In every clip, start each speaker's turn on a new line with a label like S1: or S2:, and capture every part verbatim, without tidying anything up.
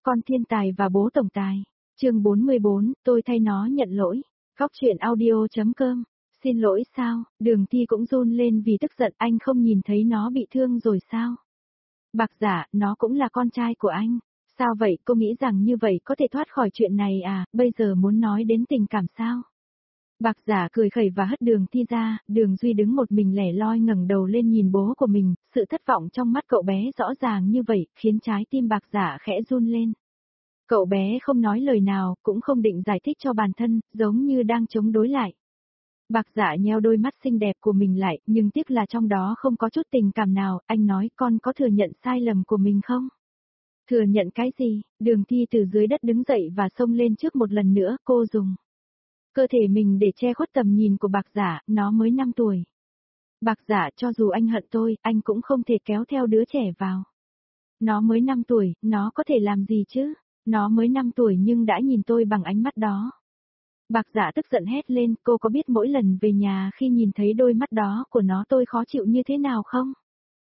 S1: Con thiên tài và bố tổng tài. Chương bốn mươi bốn, tôi thay nó nhận lỗi. Góc truyện audio.com. Xin lỗi sao? Đường Thi cũng run lên vì tức giận, anh không nhìn thấy nó bị thương rồi sao? Bạc Giả, nó cũng là con trai của anh. Sao vậy, cô nghĩ rằng như vậy có thể thoát khỏi chuyện này à, bây giờ muốn nói đến tình cảm sao? Bạc Giả cười khẩy và hất Đường Thi ra, Đường Duy đứng một mình lẻ loi ngẩng đầu lên nhìn bố của mình, sự thất vọng trong mắt cậu bé rõ ràng như vậy, khiến trái tim Bạc Giả khẽ run lên. Cậu bé không nói lời nào, cũng không định giải thích cho bản thân, giống như đang chống đối lại. Bạc Giả nheo đôi mắt xinh đẹp của mình lại, nhưng tiếc là trong đó không có chút tình cảm nào, anh nói con có thừa nhận sai lầm của mình không? Thừa nhận cái gì? Đường Thi từ dưới đất đứng dậy và xông lên trước một lần nữa, cô dùng cơ thể mình để che khuất tầm nhìn của Bạc Giả, nó mới năm tuổi. Bạc Giả, cho dù anh hận tôi, anh cũng không thể kéo theo đứa trẻ vào. Nó mới năm tuổi, nó có thể làm gì chứ? Nó mới năm tuổi nhưng đã nhìn tôi bằng ánh mắt đó. Bạc Giả tức giận hét lên, cô có biết mỗi lần về nhà khi nhìn thấy đôi mắt đó của nó tôi khó chịu như thế nào không?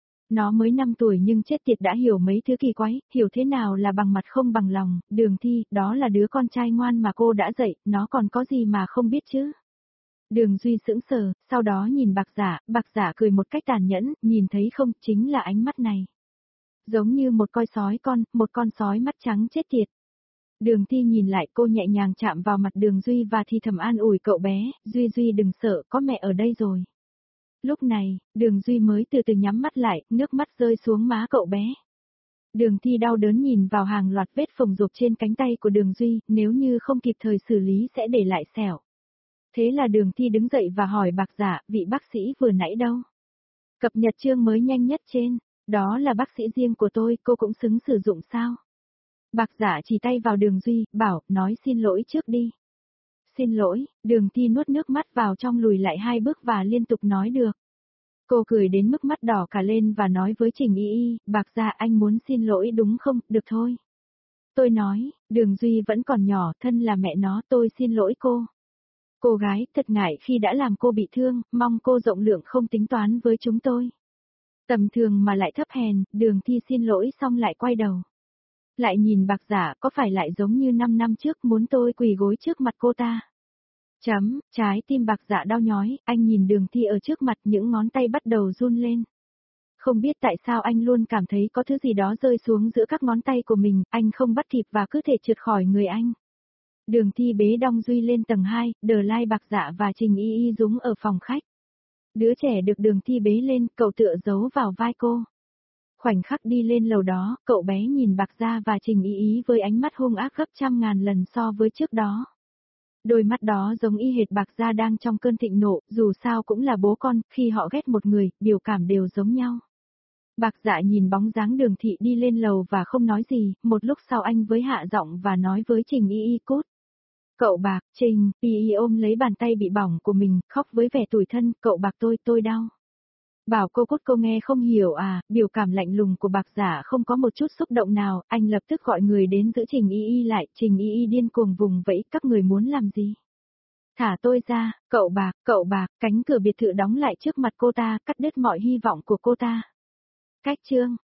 S1: Nó mới năm tuổi nhưng chết tiệt đã hiểu mấy thứ kỳ quái, hiểu thế nào là bằng mặt không bằng lòng, Đường Thi, đó là đứa con trai ngoan mà cô đã dạy, nó còn có gì mà không biết chứ? Đường Duy sững sờ, sau đó nhìn Bạc Giả, Bạc Giả cười một cách tàn nhẫn, nhìn thấy không, chính là ánh mắt này. Giống như một con sói con, một con sói mắt trắng chết tiệt. Đường Thi nhìn lại, cô nhẹ nhàng chạm vào mặt Đường Duy và thì thầm an ủi cậu bé, Duy Duy đừng sợ, có mẹ ở đây rồi. Lúc này, Đường Duy mới từ từ nhắm mắt lại, nước mắt rơi xuống má cậu bé. Đường Thi đau đớn nhìn vào hàng loạt vết phồng rộp trên cánh tay của Đường Duy, nếu như không kịp thời xử lý sẽ để lại sẹo. Thế là Đường Thi đứng dậy và hỏi Bạc Giả, vị bác sĩ vừa nãy đâu? Cập nhật chương mới nhanh nhất trên, đó là bác sĩ riêng của tôi, cô cũng xứng sử dụng sao? Bạc Giả chỉ tay vào Đường Duy, bảo, nói xin lỗi trước đi. Xin lỗi, Đường Thi nuốt nước mắt vào trong lùi lại hai bước và liên tục nói được. Cô cười đến mức mắt đỏ cả lên và nói với Trình Y Y, Bạc Giả anh muốn xin lỗi đúng không, được thôi. Tôi nói, Đường Duy vẫn còn nhỏ, thân là mẹ nó, tôi xin lỗi cô. Cô gái, thật ngại khi đã làm cô bị thương, mong cô rộng lượng không tính toán với chúng tôi. Tầm thường mà lại thấp hèn, Đường Thi xin lỗi xong lại quay đầu. Lại nhìn Bạc Giả, có phải lại giống như năm năm trước muốn tôi quỳ gối trước mặt cô ta? Chấm, trái tim Bạc Giả đau nhói, anh nhìn Đường Thi ở trước mặt, những ngón tay bắt đầu run lên. Không biết tại sao anh luôn cảm thấy có thứ gì đó rơi xuống giữa các ngón tay của mình, anh không bắt kịp và cứ thể trượt khỏi người anh. Đường Thi bế Đong Duy lên tầng hai, Đờ Lai Bạc Giả và Trình Y Y Dúng ở phòng khách. Đứa trẻ được Đường Thi bế lên, cậu tựa giấu vào vai cô. Khoảnh khắc đi lên lầu đó, cậu bé nhìn Bạc Gia và Trình Y Y với ánh mắt hung ác gấp trăm ngàn lần so với trước đó. Đôi mắt đó giống y hệt Bạc Gia đang trong cơn thịnh nộ, dù sao cũng là bố con, khi họ ghét một người, biểu cảm đều giống nhau. Bạc Dạ nhìn bóng dáng Đường Thị đi lên lầu và không nói gì, một lúc sau anh với hạ giọng và nói với Trình Y Y cút. Cậu Bạc, Trình, Y Y ôm lấy bàn tay bị bỏng của mình, khóc với vẻ tủi thân, cậu Bạc tôi, tôi đau. Bảo cô cút cô nghe không hiểu à, biểu cảm lạnh lùng của Bạc Giả không có một chút xúc động nào, anh lập tức gọi người đến giữ Trình Y Y lại, Trình Y Y điên cuồng vùng vẫy, các người muốn làm gì? Thả tôi ra, cậu Bạc, cậu Bạc, cánh cửa biệt thự đóng lại trước mặt cô ta, cắt đứt mọi hy vọng của cô ta. Cách chương.